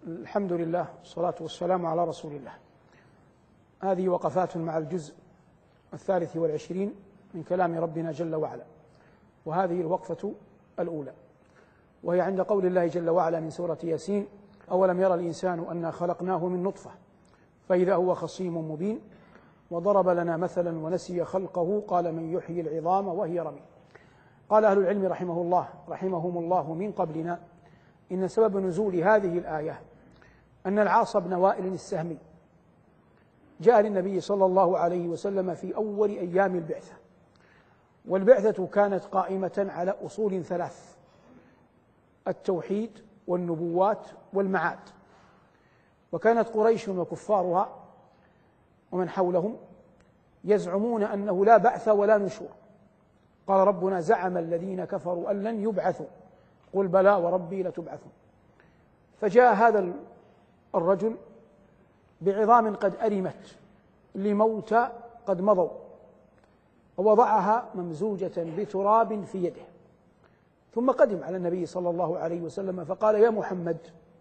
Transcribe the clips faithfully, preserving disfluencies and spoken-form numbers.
الحمد لله والصلاة والسلام على رسول الله. هذه وقفات مع الجزء الثالث والعشرين من كلام ربنا جل وعلا، وهذه الوقفة الأولى، وهي عند قول الله جل وعلا من سورة ياسين: أولم يرى الإنسان أنا خلقناه من نطفة فإذا هو خصيم مبين وضرب لنا مثلا ونسي خلقه قال من يحيي العظام وهي رميم. قال أهل العلم رحمه الله رحمهم الله من قبلنا: إن سبب نزول هذه الآية أن العاص بن وائل السهمي جاء للنبي صلى الله عليه وسلم في أول أيام البعثة، والبعثة كانت قائمة على أصول ثلاث: التوحيد والنبوات والمعاد. وكانت قريش وكفارها ومن حولهم يزعمون أنه لا بعث ولا نشور. قال ربنا: زعم الذين كفروا أن لن يبعثوا قل بلى وربي لتبعثون. فجاء هذا الرجل بعظام قد أرمت لموتى قد مضوا، ووضعها ممزوجة بتراب في يده، ثم قدم على النبي صلى الله عليه وسلم فقال: يا محمد،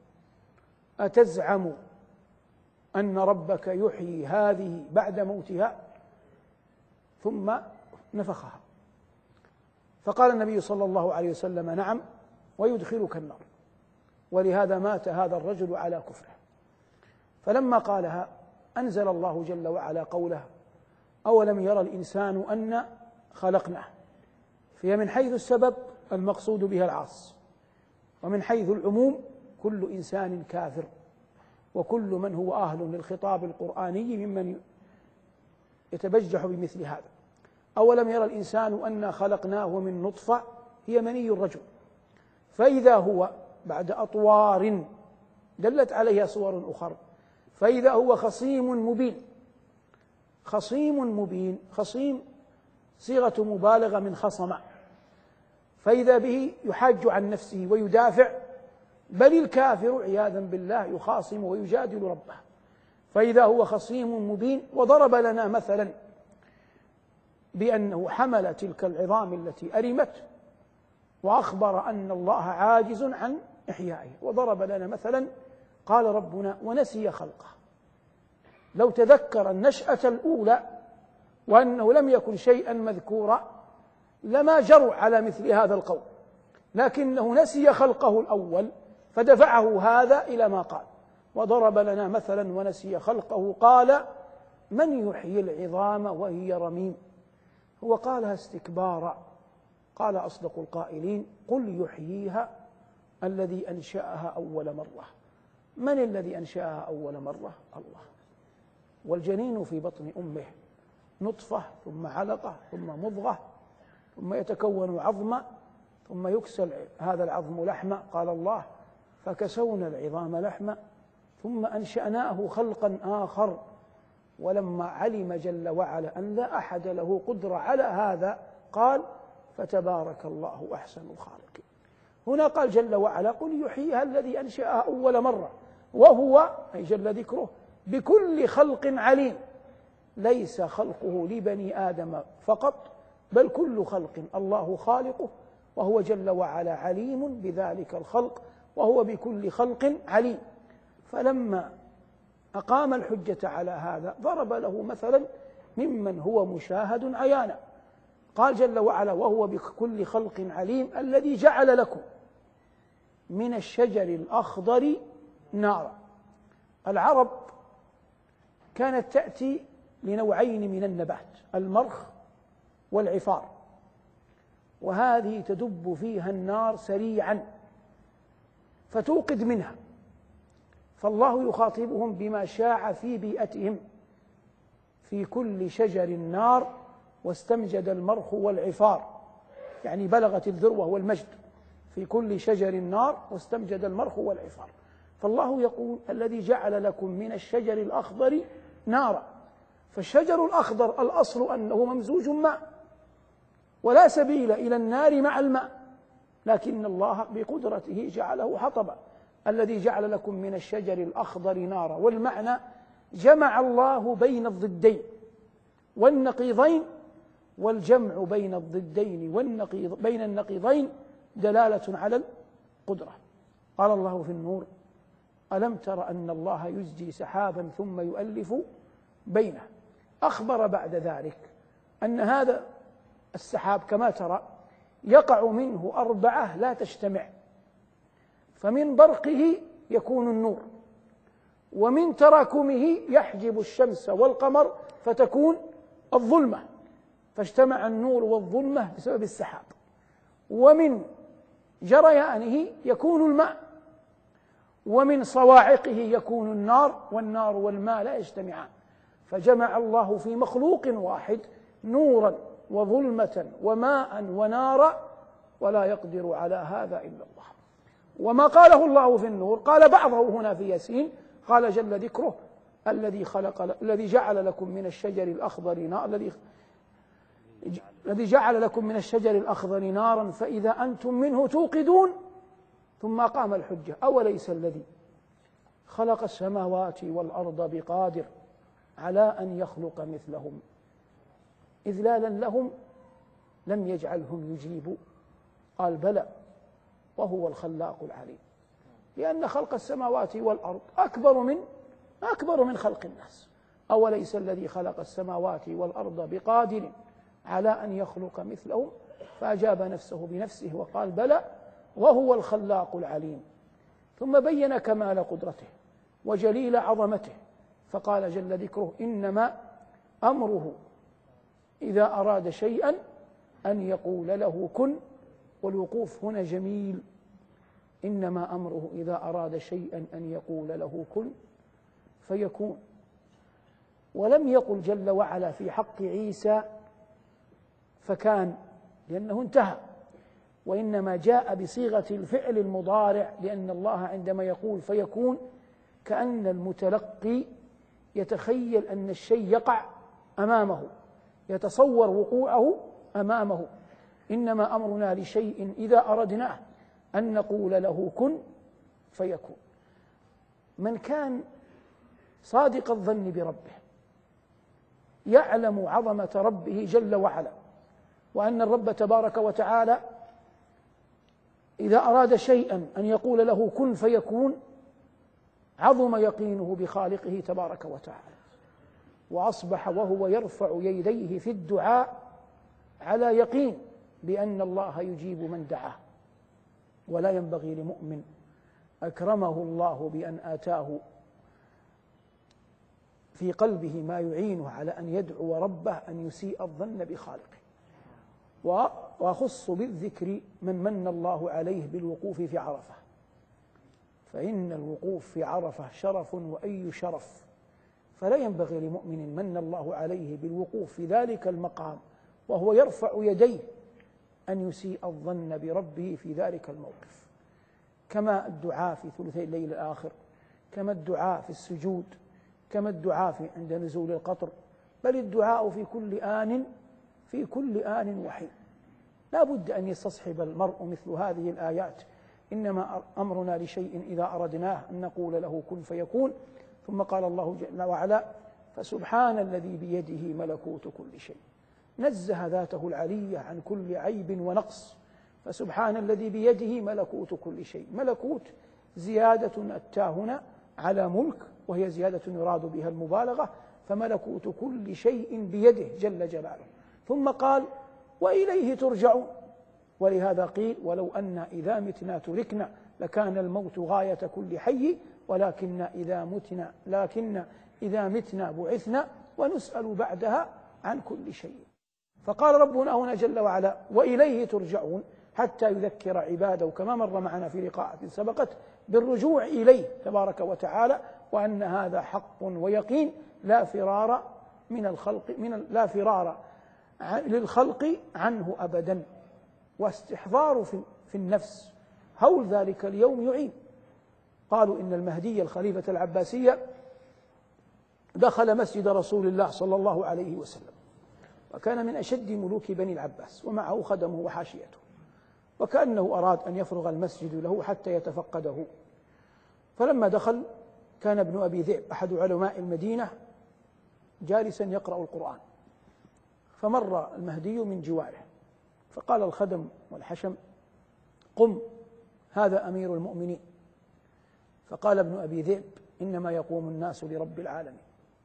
أتزعم أن ربك يحيي هذه بعد موتها؟ ثم نفخها. فقال النبي صلى الله عليه وسلم: نعم، ويدخلك النار. ولهذا مات هذا الرجل على كفره. فلما قالها أنزل الله جل وعلا قوله: أولم يرى الإنسان أن خلقناه. فهي من حيث السبب المقصود بها العاص، ومن حيث العموم كل إنسان كافر، وكل من هو أهل للخطاب القرآني ممن يتبجح بمثل هذا. أولم يرى الإنسان أنا خلقناه من نطفة، هي مني الرجل، فإذا هو بعد أطوار دلت عليها صور أخرى فإذا هو خصيم مبين. خصيم مبين، خصيم صيغة مبالغة من خصم، فإذا به يحاج عن نفسه ويدافع، بل الكافر عياذا بالله يخاصم ويجادل ربه. فإذا هو خصيم مبين. وضرب لنا مثلا بأنه حمل تلك العظام التي أرمت، وأخبر أن الله عاجز عن إحيائها. وضرب لنا مثلا قال ربنا: ونسي خلقه. لو تذكر النشأة الأولى وأنه لم يكن شيئا مذكورا لما جروا على مثل هذا القول، لكنه نسي خلقه الأول فدفعه هذا إلى ما قال. وضرب لنا مثلا ونسي خلقه قال من يحيي العظام وهي رميم. هو قالها استكبارا. قال أصدق القائلين: قل يحييها الذي أنشأها أول مرة. من الذي أنشأها أول مرة؟ الله. والجنين في بطن أمه نطفة ثم علقة ثم مضغة ثم يتكون عظما ثم يكسى هذا العظم لحما. قال الله: فكسونا العظام لحما ثم أنشأناه خلقا آخر. ولما علم جل وعلا أن لا أحد له قدرة على هذا قال: فتبارك الله أحسن الخالقين. هنا قال جل وعلا: قل يحييها الذي أنشأها أول مرة، وهو أي جل ذكره بكل خلق عليم. ليس خلقه لبني آدم فقط، بل كل خلق الله خالقه، وهو جل وعلا عليم بذلك الخلق، وهو بكل خلق عليم. فلما أقام الحجة على هذا ضرب له مثلا ممن هو مشاهد عيانا. قال جل وعلا: وهو بكل خلق عليم الذي جعل لكم من الشجر الأخضر نارا. العرب كانت تأتي لنوعين من النبات: المرخ والعفار، وهذه تدب فيها النار سريعا فتوقد منها. فالله يخاطبهم بما شاع في بيئتهم: في كل شجر نار واستمجد المرخ والعفار، يعني بلغت الذروة والمجد. في كل شجر نار واستمجد المرخ والعفار. فالله يقول: الذي جعل لكم من الشجر الأخضر نارا. فالشجر الأخضر الأصل أنه ممزوج ماء، ولا سبيل إلى النار مع الماء، لكن الله بقدرته جعله حطبا. الذي جعل لكم من الشجر الأخضر نارا. والمعنى جمع الله بين الضدين والنقيضين، والجمع بين الضدين والنقيض بين النقيضين دلالة على القدرة. قال الله في النور: ألم تر أن الله يزجي سحابا ثم يؤلف بينه. أخبر بعد ذلك أن هذا السحاب كما ترى يقع منه أربعة لا تجتمع، فمن برقه يكون النور، ومن تراكمه يحجب الشمس والقمر فتكون الظلمة، فاجتمع النور والظلمة بسبب السحاب، ومن جريانه يكون الماء، ومن صواعقه يكون النار، والنار والماء لا يجتمعان، فجمع الله في مخلوق واحد نورا وظلمة وماء ونارا، ولا يقدر على هذا إلا الله. وما قاله الله في النور قال بعضه هنا في ياسين، قال جل ذكره الذي خلق الذي جعل لكم من الشجر الأخضر نارا الذي الذي جعل لكم من الشجر الأخضر نارا فإذا أنتم منه توقدون، ثم قام الحجة أوليس الذي خلق السماوات والأرض بقادر على أن يخلق مثلهم إذلالا لهم لم يجعلهم يجيبوا، قال بلى وهو الخلاق العليم، لأن خلق السماوات والأرض أكبر من أكبر من خلق الناس. أوليس الذي خلق السماوات والأرض بقادر على أن يخلق مثلهم، فأجاب نفسه بنفسه وقال بلى وهو الخلاق العليم، ثم بين كمال قدرته وجليل عظمته، فقال جل ذكره إنما أمره إذا أراد شيئا أن يقول له كن، والوقوف هنا جميل، إنما أمره إذا أراد شيئا أن يقول له كن فيكون. ولم يقل جل وعلا في حق عيسى فكان لأنه انتهى، وإنما جاء بصيغة الفعل المضارع، لأن الله عندما يقول فيكون كأن المتلقي يتخيل أن الشيء يقع أمامه، يتصور وقوعه أمامه. إنما أمرنا لشيء إذا أردناه أن نقول له كن فيكون. من كان صادق الظن بربه يعلم عظمة ربه جل وعلا، وأن الرب تبارك وتعالى إذا أراد شيئا أن يقول له كن فيكون، عظم يقينه بخالقه تبارك وتعالى، وأصبح وهو يرفع يديه في الدعاء على يقين بأن الله يجيب من دعاه. ولا ينبغي لمؤمن أكرمه الله بأن آتاه في قلبه ما يعينه على أن يدعو ربه أن يسيء الظن بخالقه. وأخص بالذكر من من الله عليه بالوقوف في عرفة، فإن الوقوف في عرفة شرف وأي شرف، فلا ينبغي لمؤمن من الله عليه بالوقوف في ذلك المقام وهو يرفع يديه أن يسيء الظن بربه في ذلك الموقف، كما الدعاء في ثلثي الليل الآخر، كما الدعاء في السجود، كما الدعاء في عند نزول القطر، بل الدعاء في كل آن في كل آن وحين. لا بد أن يستصحب المرء مثل هذه الآيات، إنما أمرنا لشيء إذا أردناه أن نقول له كن فيكون. ثم قال الله جل وعلا فسبحان الذي بيده ملكوت كل شيء، نزه ذاته العلية عن كل عيب ونقص، فسبحان الذي بيده ملكوت كل شيء. ملكوت زيادة أتى هنا على ملك، وهي زيادة يراد بها المبالغة، فملكوت كل شيء بيده جل جلاله. ثم قال وإليه ترجعون، ولهذا قيل ولو أن إذا متنا تركنا لكان الموت غاية كل حي، ولكن إذا متنا لكن إذا متنا بعثنا ونسأل بعدها عن كل شيء. فقال ربنا هنا جل وعلا وإليه ترجعون حتى يذكر عباده، كما مر معنا في لقاءات سبقت، بالرجوع إليه تبارك وتعالى، وأن هذا حق ويقين لا فرار من الخلق من لا فرار للخلق عنه أبدا. واستحضار في, في النفس هول ذلك اليوم يعين. قالوا إن المهدي الخليفة العباسية دخل مسجد رسول الله صلى الله عليه وسلم، وكان من أشد ملوك بني العباس، ومعه خدمه وحاشيته، وكأنه أراد أن يفرغ المسجد له حتى يتفقده. فلما دخل كان ابن أبي ذئب أحد علماء المدينة جالسا يقرأ القرآن، فمر المهدي من جواره، فقال الخدم والحشم قم هذا أمير المؤمنين. فقال ابن أبي ذئب: إنما يقوم الناس لرب العالمين.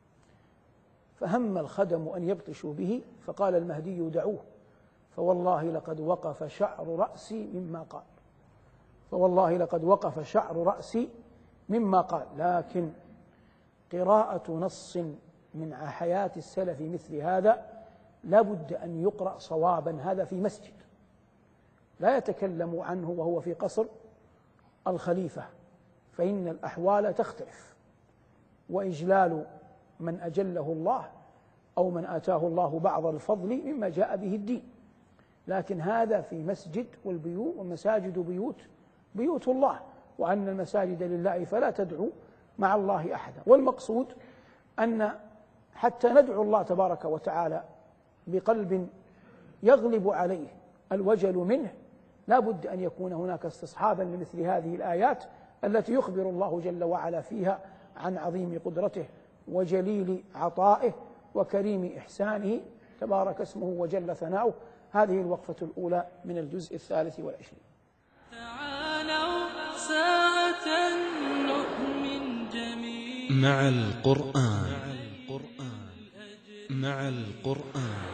فهم الخدم أن يبطشوا به، فقال المهدي: دعوه، فوالله لقد وقف شعر رأسي مما قال، فوالله لقد وقف شعر رأسي مما قال. لكن قراءة نص من حياة السلف مثل هذا لا بد أن يقرأ صوابا. هذا في مسجد لا يتكلم عنه وهو في قصر الخليفة، فإن الأحوال تختلف، وإجلال من أجله الله أو من آتاه الله بعض الفضل مما جاء به الدين. لكن هذا في مسجد، والبيوت والمساجد بيوت بيوت الله، وأن المساجد لله فلا تدعوا مع الله أحدا. والمقصود أن حتى ندعو الله تبارك وتعالى بقلب يغلب عليه الوجل منه لا بد أن يكون هناك استصحابا لمثل هذه الآيات التي يخبر الله جل وعلا فيها عن عظيم قدرته وجليل عطائه وكريم إحسانه تبارك اسمه وجل ثناؤه. هذه الوقفة الأولى من الجزء الثالث والعشرين. تعالوا ساعة نؤمن جميعا مع القرآن مع القرآن.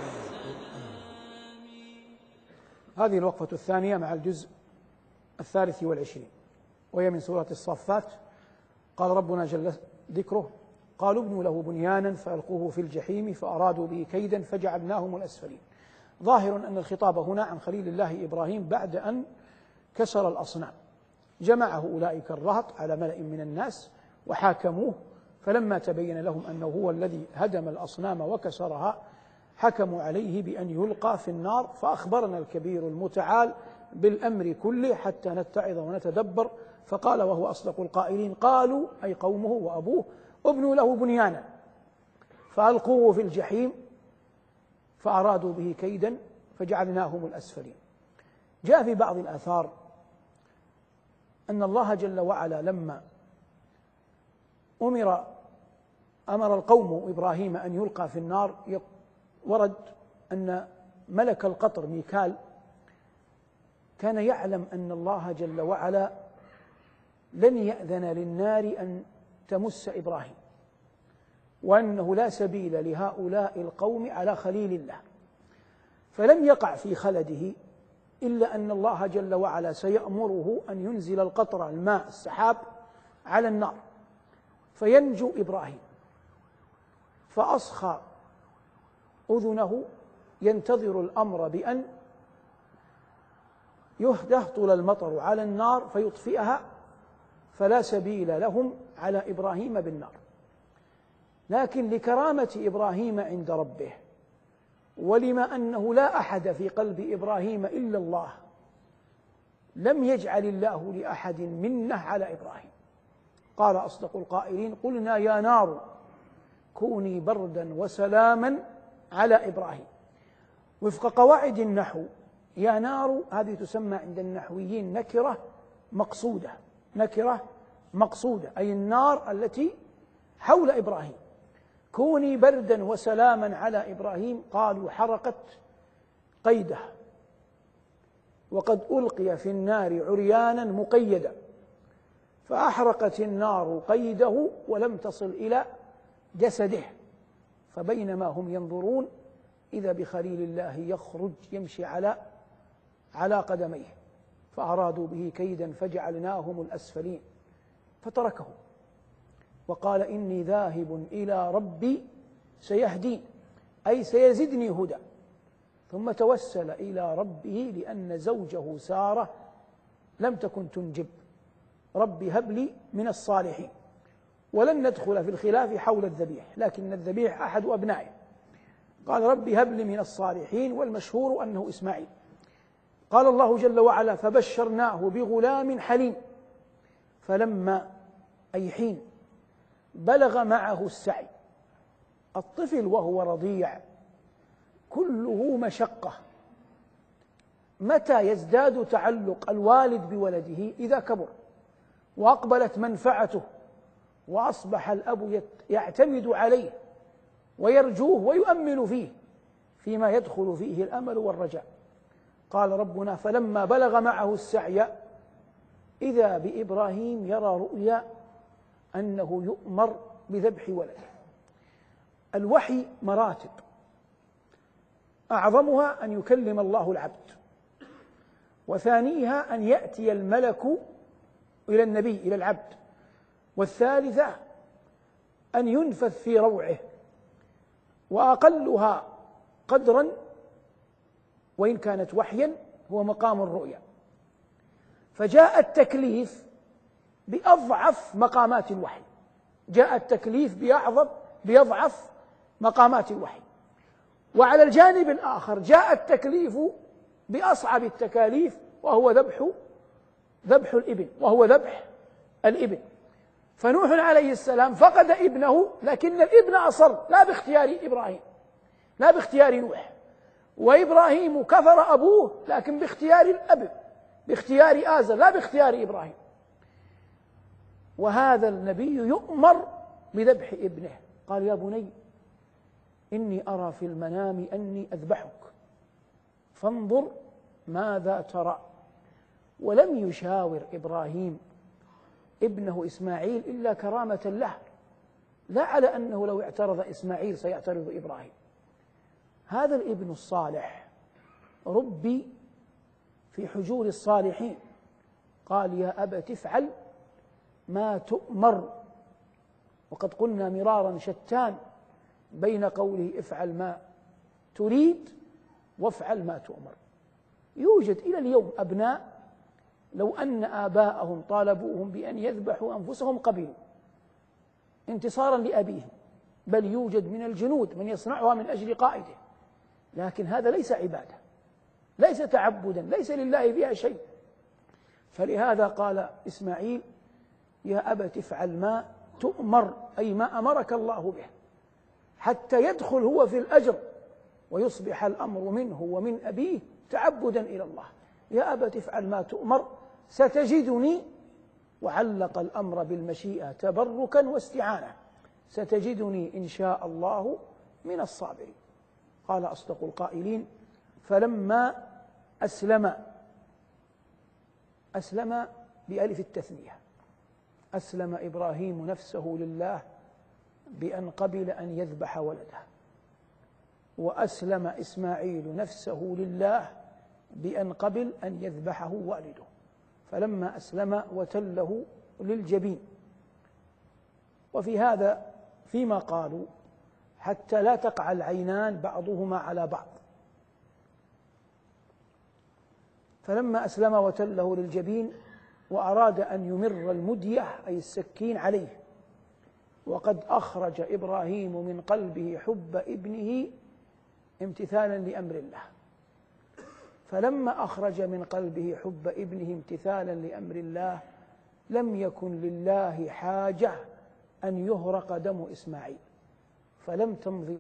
هذه الوقفة الثانية مع الجزء الثالث والعشرين، وهي من سورة الصافات. قال ربنا جل ذكره: قالوا ابنوا له بنيانا فألقوه في الجحيم فأرادوا به كيدا فجعلناهم الأسفلين. ظاهر أن الخطاب هنا عن خليل الله إبراهيم بعد أن كسر الأصنام، جمعه أولئك الرهط على ملأ من الناس وحاكموه، فلما تبين لهم أنه هو الذي هدم الأصنام وكسرها حكموا عليه بأن يلقى في النار. فأخبرنا الكبير المتعال بالأمر كله حتى نتعظ ونتدبر، فقال وهو أصدق القائلين: قالوا أي قومه وأبوه ابنوا له بنيانا فألقوه في الجحيم فأرادوا به كيدا فجعلناهم الأسفلين. جاء في بعض الآثار أن الله جل وعلا لما أمر أمر القوم إبراهيم أن يلقى في النار، ورد أن ملك القطر ميكال كان يعلم أن الله جل وعلا لن يأذن للنار أن تمس إبراهيم، وأنه لا سبيل لهؤلاء القوم على خليل الله، فلم يقع في خلده إلا أن الله جل وعلا سيأمره أن ينزل القطر الماء السحاب على النار فينجو إبراهيم. فأصخى أذنه ينتظر الأمر بأن يهطل المطر على النار فيطفئها، فلا سبيل لهم على إبراهيم بالنار. لكن لكرامة إبراهيم عند ربه، ولما أنه لا أحد في قلب إبراهيم إلا الله، لم يجعل الله لأحد منه على إبراهيم. قال أصدق القائلين: قلنا يا نار كوني بردا وسلاما على إبراهيم. وفق قواعد النحو يا نار هذه تسمى عند النحويين نكرة مقصودة، نكرة مقصودة أي النار التي حول إبراهيم. كوني بردا وسلاما على إبراهيم، قالوا حرقت قيده وقد ألقي في النار عريانا مقيدا، فأحرقت النار قيده ولم تصل إلى جسده، فبينما هم ينظرون إذا بخليل الله يخرج يمشي على على قدميه، فأرادوا به كيدا فجعلناهم الأسفلين فتركهم وقال إني ذاهب إلى ربي سيهدين، أي سيزدني هدى. ثم توسل إلى ربه لأن زوجه سارة لم تكن تنجب، رب هب لي من الصالحين. ولن ندخل في الخلاف حول الذبيح، لكن الذبيح أحد أبنائه. قال رب هب لي من الصالحين، والمشهور أنه إسماعيل. قال الله جل وعلا فبشرناه بغلام حليم، فلما أي حين بلغ معه السعي. الطفل وهو رضيع كله مشقة، متى يزداد تعلق الوالد بولده؟ إذا كبر وأقبلت منفعته وأصبح الأب يعتمد عليه ويرجوه ويؤمل فيه فيما يدخل فيه الأمل والرجاء. قال ربنا فلما بلغ معه السعي إذا بإبراهيم يرى رؤيا أنه يؤمر بذبح ولده. الوحي مراتب، أعظمها أن يكلم الله العبد، وثانيها أن يأتي الملك إلى النبي إلى العبد، والثالثة أن ينفث في روعه، وأقلها قدرا وإن كانت وحيا هو مقام الرؤيا. فجاء التكليف بأضعف مقامات الوحي، جاء التكليف بأعظم بأضعف مقامات الوحي. وعلى الجانب الآخر جاء التكليف بأصعب التكاليف، وهو ذبح ذبح الابن وهو ذبح الابن. فنوح عليه السلام فقد ابنه، لكن الابن أصر، لا باختيار إبراهيم، لا باختيار نوح. وإبراهيم كفر أبوه لكن باختيار الأب، باختيار آزر، لا باختيار إبراهيم. وهذا النبي يؤمر بذبح ابنه، قال: يا بني إني أرى في المنام أني أذبحك فانظر ماذا ترى. ولم يشاور إبراهيم ابنه إسماعيل إلا كرامة له، لا على أنه لو اعترض إسماعيل سيعترض إبراهيم. هذا الابن الصالح ربي في حجور الصالحين، قال: يا أبت افعل ما تؤمر. وقد قلنا مرارا شتان بين قوله افعل ما تريد وافعل ما تؤمر. يوجد إلى اليوم أبناء لو أن آباءهم طالبوهم بأن يذبحوا أنفسهم قبلوا انتصارا لأبيهم، بل يوجد من الجنود من يصنعها من أجل قائده، لكن هذا ليس عبادة، ليس تعبدا، ليس لله فيها شيء. فلهذا قال إسماعيل: يا أبت افعل ما تؤمر، أي ما أمرك الله به، حتى يدخل هو في الأجر ويصبح الأمر منه ومن أبيه تعبدا إلى الله. يا أبت افعل ما تؤمر ستجدني، وعلق الأمر بالمشيئة تبركا واستعانة، ستجدني إن شاء الله من الصابرين. قال أصدق القائلين: فلما أسلم، أسلم بألف التثنية، أسلم إبراهيم نفسه لله بأن قبل أن يذبح ولده، وأسلم إسماعيل نفسه لله بأن قبل أن يذبحه والده. فلما أسلم وتله للجبين. وفي هذا فيما قالوا حتى لا تقع العينان بعضهما على بعض. فلما أسلم وتله للجبين وأراد أن يمر المدية أي السكين عليه، وقد أخرج إبراهيم من قلبه حب ابنه امتثالا لأمر الله. فلما أخرج من قلبه حب ابنه امتثالا لأمر الله لم يكن لله حاجة أن يهرق دم إسماعيل، فلم تمضي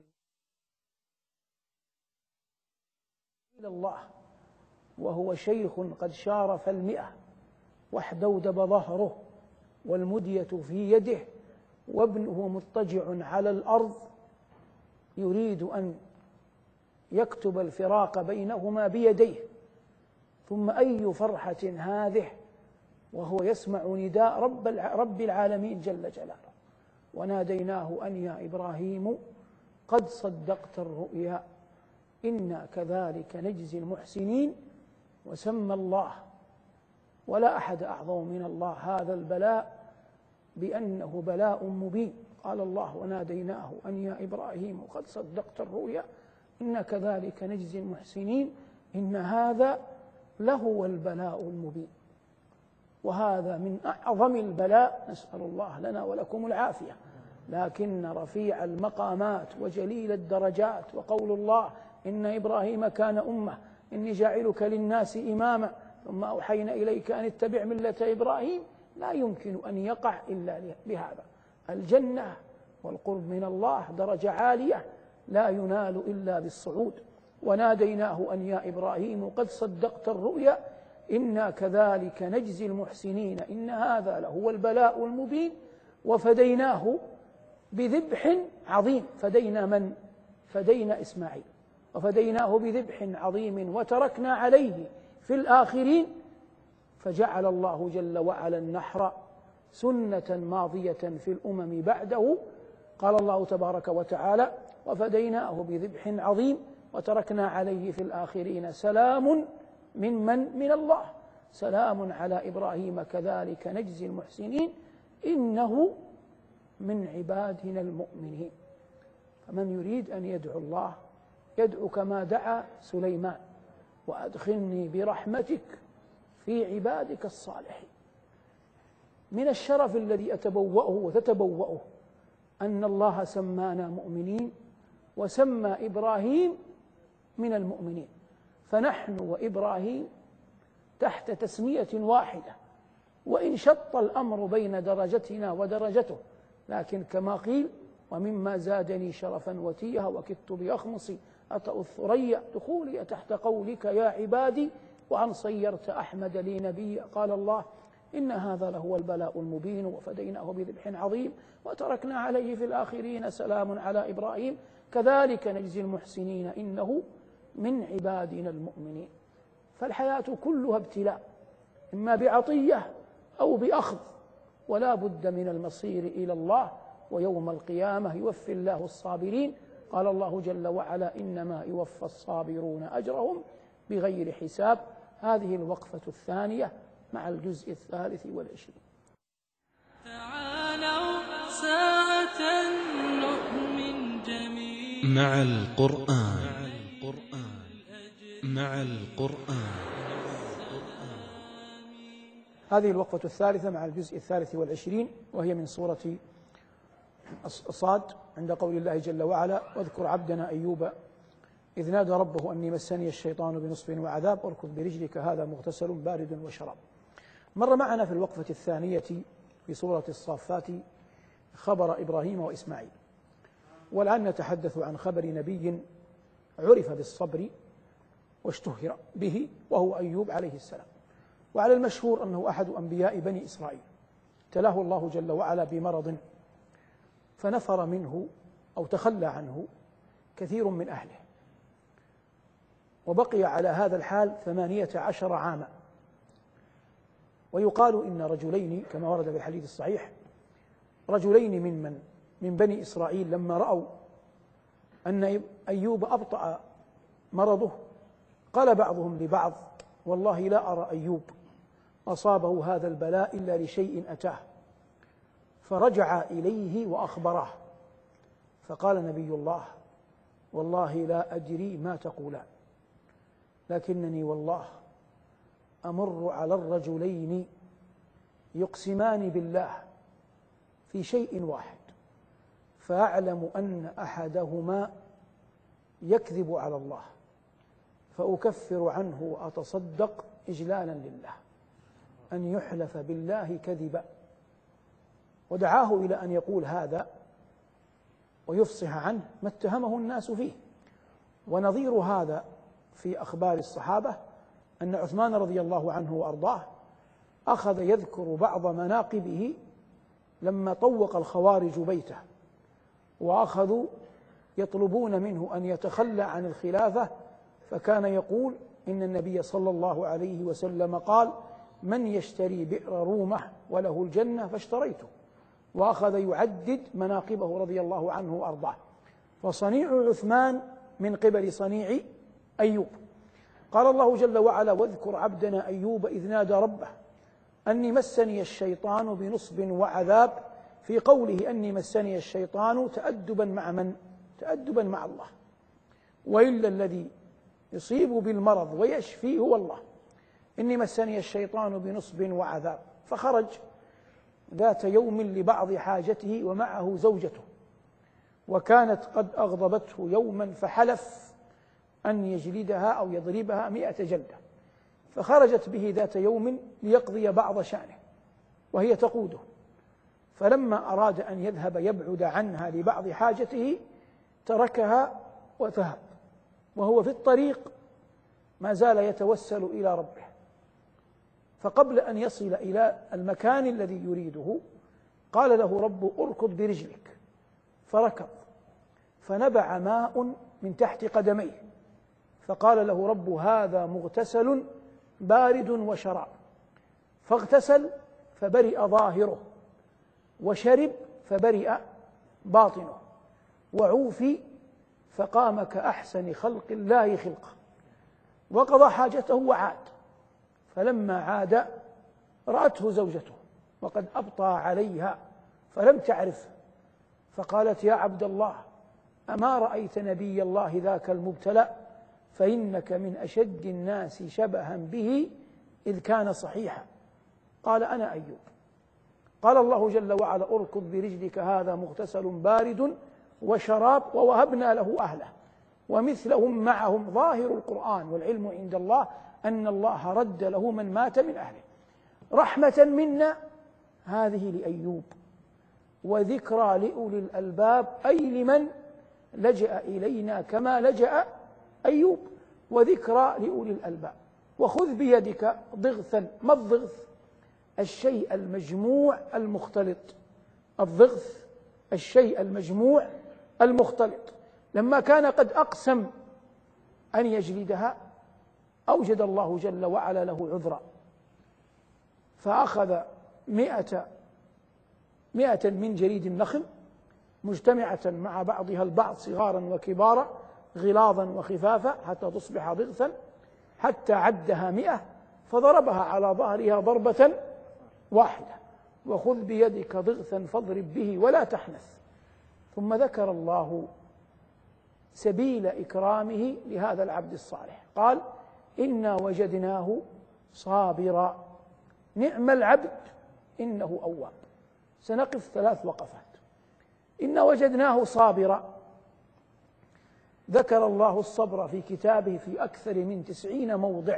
إلى الله وهو شيخ قد شارف المئة واحدودب ظهره والمدية في يده وابنه مضطجع على الأرض يريد أن يكتب الفراق بينهما بيديه. ثم أي فرحة هذه وهو يسمع نداء رب رب العالمين جل جلاله: وناديناه أن يا إبراهيم قد صدقت الرؤيا إنا كذلك نجزي المحسنين. وسمى الله، ولا أحد أعظم من الله هذا البلاء بأنه بلاء مبين. قال الله: وناديناه أن يا إبراهيم قد صدقت الرؤيا إنا كذلك نجزي المحسنين إن هذا لهو البلاء المبين. وهذا من أعظم البلاء، نسأل الله لنا ولكم العافية. لكن رفيع المقامات وجليل الدرجات وقول الله: إن إبراهيم كان أمة إني جاعلك للناس إماما ثم أوحينا إليك أن اتبع ملة إبراهيم، لا يمكن أن يقع إلا بهذا. الجنة والقرب من الله درجة عالية لا ينال إلا بالصعود. وناديناه أن يا إبراهيم قد صدقت الرؤيا إنا كذلك نجزي المحسنين إن هذا لهو البلاء المبين. وفديناه بذبح عظيم. فدينا من؟ فدينا إسماعيل، وفديناه بذبح عظيم وتركنا عليه في الآخرين. فجعل الله جل وعلا النحر سنة ماضية في الأمم بعده. قال الله تبارك وتعالى: وفديناه بذبح عظيم وتركنا عليه في الآخرين سلام من من من الله سلام على إبراهيم كذلك نجزي المحسنين إنه من عبادنا المؤمنين. فمن يريد أن يدعو الله يدعو كما دعا سليمان: وأدخلني برحمتك في عبادك الصالحين. من الشرف الذي أتبوأه وتتبوأه أن الله سمانا مؤمنين وسمى إبراهيم من المؤمنين، فنحن وإبراهيم تحت تسمية واحدة، وإن شط الأمر بين درجتنا ودرجته، لكن كما قيل: ومما زادني شرفا وتيها وكدت بأخمصي أطأ الثريا دخولي تحت قولك يا عبادي وأن صيرت أحمد لي نبيا. قال الله: إن هذا لهو البلاء المبين وفديناه بذبح عظيم وتركنا عليه في الآخرين سلام على إبراهيم كذلك نجزي المحسنين إنه من عبادنا المؤمنين. فالحياة كلها ابتلاء، إما بعطية أو بأخذ، ولا بد من المصير إلى الله، ويوم القيامة يوفي الله الصابرين. قال الله جل وعلا: إنما يوفى الصابرون أجرهم بغير حساب. هذه الوقفة الثانية مع الجزء الثالث والعشرين. تعالوا ساعة نؤمن جميعا مع القرآن مع القرآن. هذه الوقفة الثالثة مع الجزء الثالث والعشرين، وهي من سورة صاد، عند قول الله جل وعلا: واذكر عبدنا أيوب إذ نادى ربه أني مسني الشيطان بنصب وعذاب اركض برجلك هذا مغتسل بارد وشراب. مر معنا في الوقفة الثانية في سورة الصافات خبر إبراهيم وإسماعيل، والآن نتحدث عن خبر نبي عرف بالصبر واشتهر به، وهو أيوب عليه السلام. وعلى المشهور أنه أحد أنبياء بني إسرائيل، ابتلاه الله جل وعلا بمرض فنفر منه أو تخلى عنه كثير من أهله، وبقي على هذا الحال ثمانية عشر عاما. ويقال إن رجلين كما ورد في الحديث الصحيح، رجلين من من من بني إسرائيل لما رأوا أن أيوب أبطأ مرضه قال بعضهم لبعض: والله لا أرى أيوب أصابه هذا البلاء إلا لشيء أتاه. فرجع إليه وأخبره، فقال نبي الله: والله لا أدري ما تقولان، لكنني والله أمر على الرجلين يقسمان بالله في شيء واحد، فأعلم أن أحدهما يكذب على الله، فأكفر عنه وأتصدق إجلالا لله أن يحلف بالله كذبا. ودعاه إلى أن يقول هذا ويفصح عنه ما اتهمه الناس فيه. ونظير هذا في أخبار الصحابة أن عثمان رضي الله عنه وأرضاه أخذ يذكر بعض مناقبه لما طوق الخوارج بيته، وأخذوا يطلبون منه أن يتخلى عن الخلافة، فكان يقول: إن النبي صلى الله عليه وسلم قال: من يشتري بئر رومة وله الجنة فاشتريته. وأخذ يعدد مناقبه رضي الله عنه وأرضاه. فصنيع عثمان من قبل صنيع أيوب. قال الله جل وعلا: واذكر عبدنا أيوب إذ نادى ربه أني مسني الشيطان بنصب وعذاب، في قوله أني مسني الشيطان تأدبا مع من؟ تأدبا مع الله، وإلا الذي يصيب بالمرض ويشفي هو الله. إني مسني الشيطان بنصب وعذاب. فخرج ذات يوم لبعض حاجته ومعه زوجته، وكانت قد أغضبته يوما فحلف أن يجلدها أو يضربها مئة جلدة، فخرجت به ذات يوم ليقضي بعض شأنه وهي تقوده. فلما أراد أن يذهب يبعد عنها لبعض حاجته تركها وذهب، وهو في الطريق ما زال يتوسل إلى ربه. فقبل أن يصل إلى المكان الذي يريده قال له رب: اركض برجلك. فركض فنبع ماء من تحت قدميه، فقال له رب: هذا مغتسل بارد وشراب. فاغتسل فبرئ ظاهره، وشرب فبرئ باطنه، وعوفي فقام كأحسن خلق الله خلقه، وقضى حاجته وعاد. فلما عاد رأته زوجته وقد أبطى عليها فلم تعرفه، فقالت: يا عبد الله، أما رأيت نبي الله ذاك المبتلى؟ فإنك من أشد الناس شبها به إذ كان صحيحا. قال: أنا أيوب. قال الله جل وعلا: اركض برجلك هذا مغتسل بارد وشراب ووهبنا له أهله ومثلهم معهم. ظاهر القرآن والعلم عند الله أن الله رد له من مات من أهله رحمة منا هذه لأيوب، وذكرى لأولي الألباب، أي لمن لجأ إلينا كما لجأ أيوب، وذكرى لأولي الألباب. وخذ بيدك ضغثا. ما الضغث؟ الشيء المجموع المختلط. الضغث الشيء المجموع المختلط. لما كان قد أقسم أن يجلدها أوجد الله جل وعلا له عذرا، فأخذ مئة مئة من جريد النخل مجتمعة مع بعضها البعض صغارا وكبارا غلاظا وخفافا حتى تصبح ضغثا، حتى عدها مئة فضربها على ظهرها ضربة واحدة. وخذ بيدك ضغثا فاضرب به ولا تحنث. ثم ذكر الله سبيل إكرامه لهذا العبد الصالح، قال: إنا وجدناه صابرا نعم العبد إنه أواب. سنقف ثلاث وقفات. إنا وجدناه صابرا، ذكر الله الصبر في كتابه في أكثر من تسعين موضع،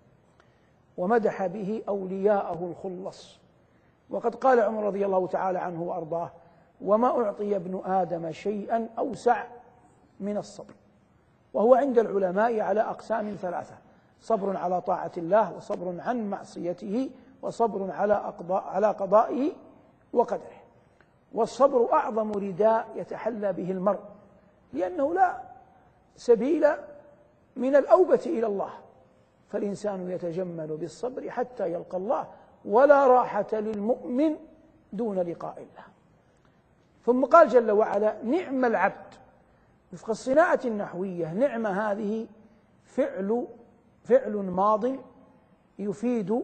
ومدح به أولياءه الخلص. وقد قال عمر رضي الله تعالى عنه وأرضاه: وما أعطي ابن آدم شيئا أوسع من الصبر. وهو عند العلماء على أقسام ثلاثة: صبر على طاعة الله، وصبر عن معصيته، وصبر على أقضاء على قضائه وقدره. والصبر أعظم رداء يتحلى به المرء، لأنه لا سبيل من الأوبة إلى الله، فالإنسان يتجمل بالصبر حتى يلقى الله، ولا راحة للمؤمن دون لقاء الله. ثم قال جل وعلا: نعم العبد. وفق الصناعة النحوية نعم هذه فعل فعل ماض يفيد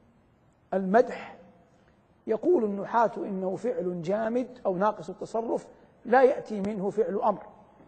المدح. يقول النحاة إنه فعل جامد أو ناقص التصرف لا يأتي منه فعل أمر،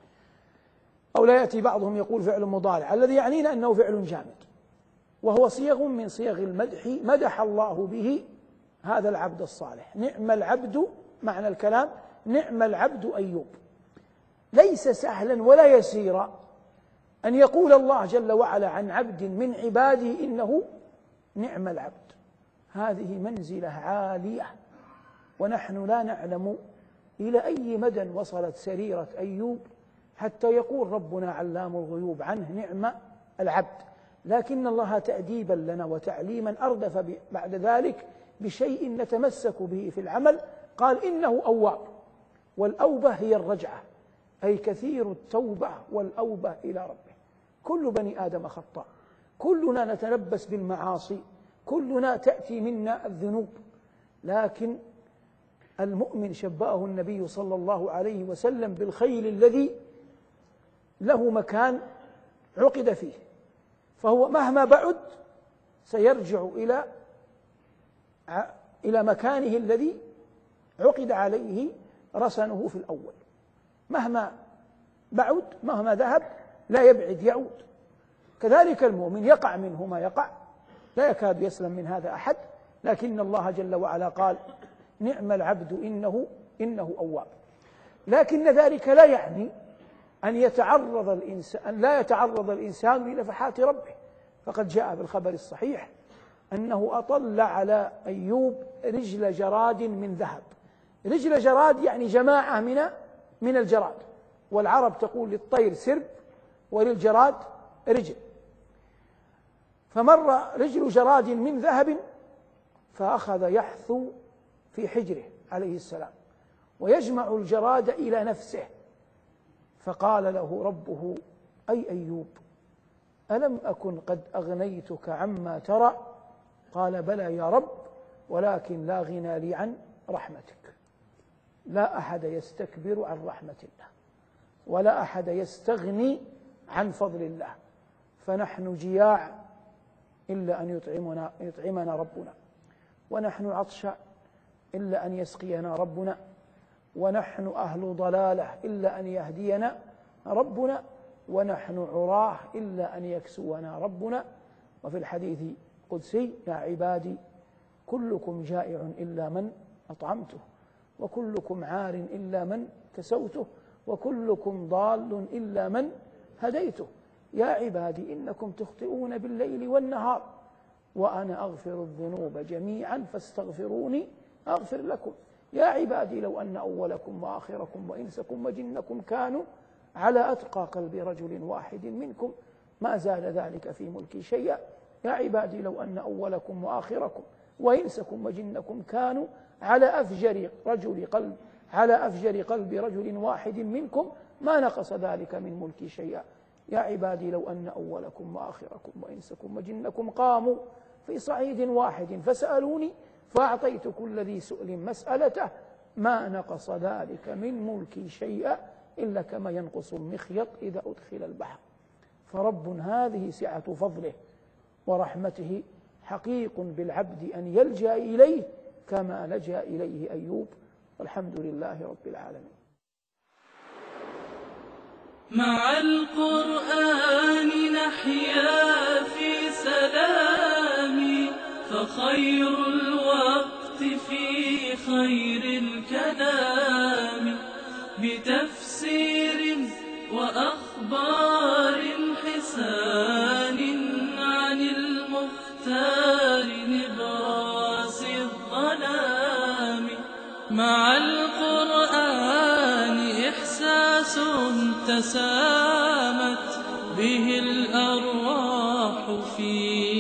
أو لا يأتي بعضهم يقول فعل مضارع، الذي يعنينا أنه فعل جامد، وهو صيغ من صيغ المدح مدح الله به هذا العبد الصالح. نعم العبد، معنى الكلام نعم العبد أيوب. ليس سهلا ولا يسيرا أن يقول الله جل وعلا عن عبد من عباده إنه نعم العبد. هذه منزلة عالية، ونحن لا نعلم إلى أي مدى وصلت سريرة أيوب حتى يقول ربنا علام الغيوب عنه نعم العبد. لكن الله تأديبا لنا وتعليما أردف بعد ذلك بشيء نتمسك به في العمل، قال: إنه أواب. والأوبة هي الرجعة، أي كثير التوبة والأوبة إلى ربه. كل بني آدم خطاء، كلنا نتلبس بالمعاصي، كلنا تأتي منا الذنوب، لكن المؤمن شبهه النبي صلى الله عليه وسلم بالخيل الذي له مكان عقد فيه، فهو مهما بعد سيرجع إلى إلى مكانه الذي عقد عليه رسنه في الأول. مهما بعد مهما ذهب لا يبعد، يعود. كذلك المؤمن يقع منه ما يقع، لا يكاد يسلم من هذا أحد، لكن الله جل وعلا قال: نعم العبد إنه إنه أواب. لكن ذلك لا يعني أن يتعرض الإنسان أن لا يتعرض الإنسان لنفحات ربه، فقد جاء بالخبر الصحيح أنه أطل على أيوب رجل جراد من ذهب. رجل جراد يعني جماعة من من الجراد، والعرب تقول للطير سرب وللجراد رجل. فمر رجل جراد من ذهب فأخذ يحثو في حجره عليه السلام ويجمع الجراد إلى نفسه، فقال له ربه: أي أيوب، ألم أكن قد أغنيتك عما ترى؟ قال بلى يا رب، ولكن لا غنى لي عن رحمتك. لا أحد يستكبر عن رحمة الله، ولا أحد يستغني عن فضل الله، فنحن جياع إلا أن يطعمنا, يطعمنا ربنا، ونحن عطشاء إلا أن يسقينا ربنا، ونحن أهل ضلالة إلا أن يهدينا ربنا، ونحن عراه إلا أن يكسونا ربنا. وفي الحديث القدسي: يا عبادي كلكم جائع إلا من أطعمته، وكلكم عار إلا من كسوته، وكلكم ضال إلا من هديته. يا عبادي إنكم تخطئون بالليل والنهار، وأنا أغفر الذنوب جميعا فاستغفروني أغفر لكم. يا عبادي لو أن أولكم وآخركم وإنسكم وجنكم كانوا على أتقى قلب رجل واحد منكم ما زاد ذلك في ملكي شيئا. يا عبادي لو أن أولكم وآخركم وإنسكم وجنكم كانوا على أفجر رجل قلب على أفجر قلب رجل واحد منكم ما نقص ذلك من ملكي شيئا. يا عبادي لو أن أولكم وآخركم وإنسكم وجنكم قاموا في صعيد واحد فسألوني فأعطيت كل ذي سؤل مسألته ما نقص ذلك من ملكي شيئا إلا كما ينقص المخيط إذا أدخل البحر. فرب هذه سعة فضله ورحمته حقيق بالعبد أن يلجأ إليه كما لجأ إليه أيوب، والحمد لله رب العالمين. مع القرآن نحيا في سلام، فخير الوقت في خير الكلام، بتفسير وأخبار حسان عن المختار نبراس الظلام. مع القرآن إحساس تسامت به الأرواح في